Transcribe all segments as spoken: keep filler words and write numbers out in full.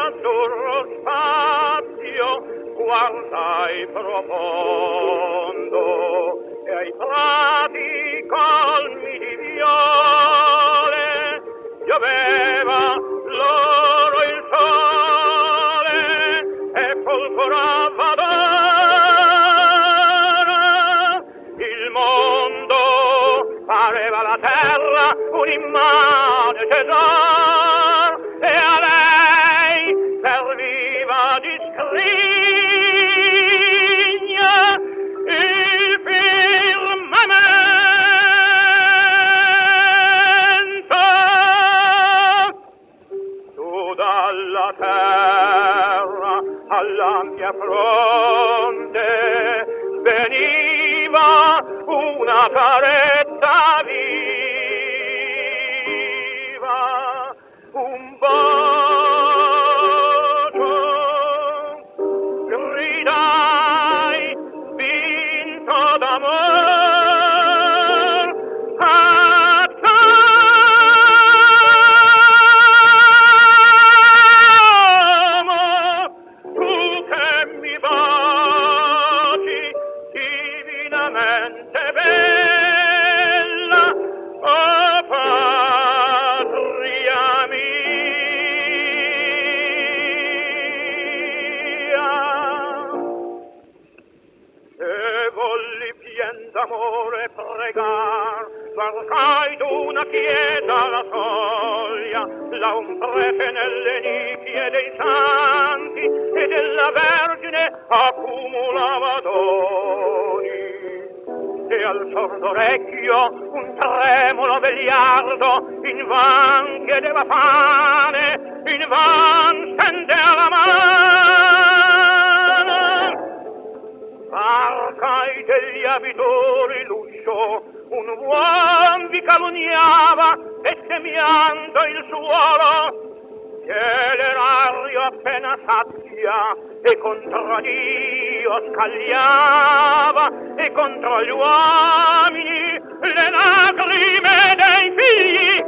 nell'azzurro spazio guardai profondo e ai prati colmi di viole pioveva l'oro il sole e folgorava d'oro il mondo pareva la terra un'immane tesor e a lei serviva di scrigna il firmamento su dalla terra alla mia fronte veniva una carezza viva, un bacio, gridai, vinto d'amor, acclamo, tu che mi baci divinamente bella, oh patria mia. E volli pien d'amore pregar, varcai d'una chiesa la soglia, là un prete nelle nicchie dei santi e della Vergine accumulava doni. E al sordo orecchio un tremulo vegliardo invan chiedeva pane, invan stendea la mano. Varcai degli abitori l'uscio, un uom vi calunniava bestemmiando il suolo, che l'erario appena sazia e contro Dio scagliava e contro gli uomini le lacrime dei figli.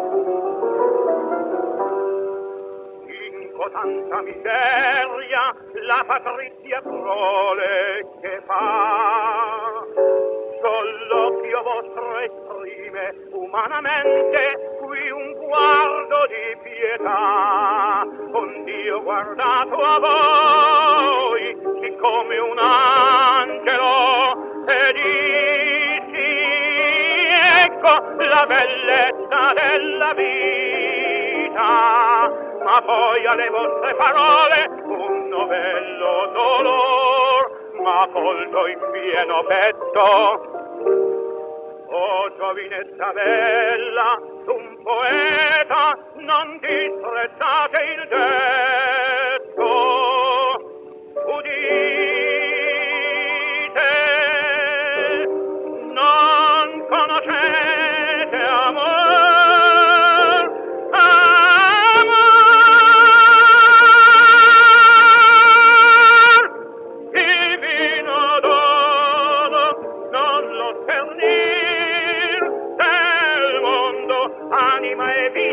In cotanta miseria la patrizia prole che fa, soll'occhio vostro esprime umanamente qui un guardo di pietà. Ond'io guardato a voi siccome un angelo e dissi ecco la bellezza della vita, ma poi alle vostre parole un novello dolor m'ha colto in pieno petto. O giovinezza bella, d'un poeta non disprezzate il detto. Udite, non conoscete amor, amor, divino dono, non lo spernir del mondo, anima e vita.